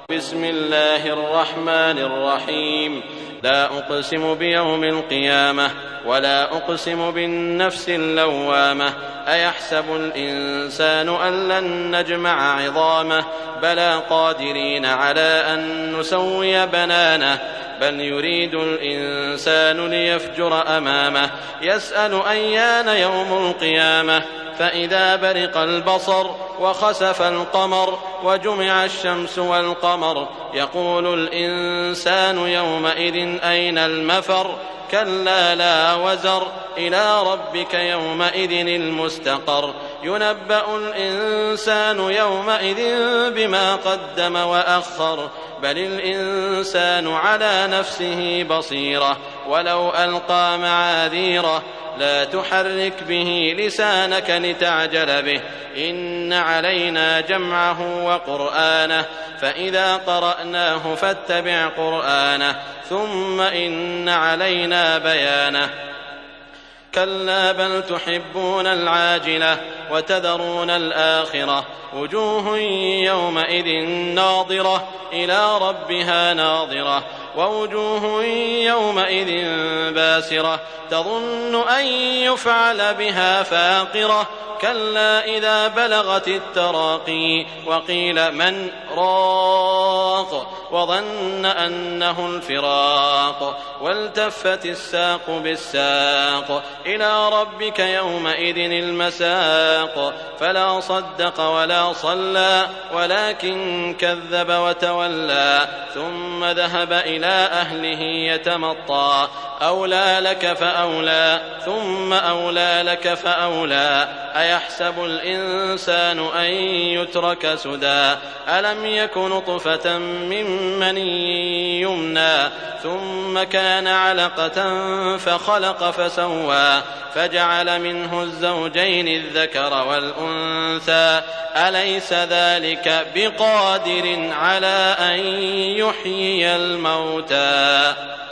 بسم الله الرحمن الرحيم. لا أقسم بيوم القيامة ولا أقسم بالنفس اللوامة أيحسب الإنسان أن لن نجمع عظامه بلى قادرين على أن نسوي بنانه بل يريد الإنسان ليفجر أمامه يسأل أيان يوم القيامة فإذا برق البصر وخسف القمر وجمع الشمس والقمر يقول الإنسان يومئذ أين المفر كلا لا وزر إلى ربك يومئذ المستقر ينبأ الإنسان يومئذ بما قدم وأخر بل الإنسان على نفسه بصيرة ولو ألقى معاذيره لا تحرك به لسانك لتعجل به إن علينا جمعه وقرآنه فإذا قرأناه فاتبع قرآنه ثم إن علينا بيانه كلا بل تحبون العاجلة وتذرون الآخرة وجوه يومئذ ناظرة إلى ربها ناظرة ووجوه يومئذ باسرة تظن أن يفعل بها فاقرة كلا إذا بلغت التراقي وقيل من راق وظن أنه الفراق والتفت الساق بالساق إلى ربك يومئذ المساق فلا صدق ولا صلى ولكن كذب وتولى ثم ذهب إلى أهله يتمطى أولى لك فأولى ثم أولى لك فأولى أيحسب الإنسان أن يترك سدى ألم يك نطفة من مني يمنى ثم كان علقة فخلق فسوى فجعل منه الزوجين الذكر والأنثى أليس ذلك بقادر على أن يحيي الموتى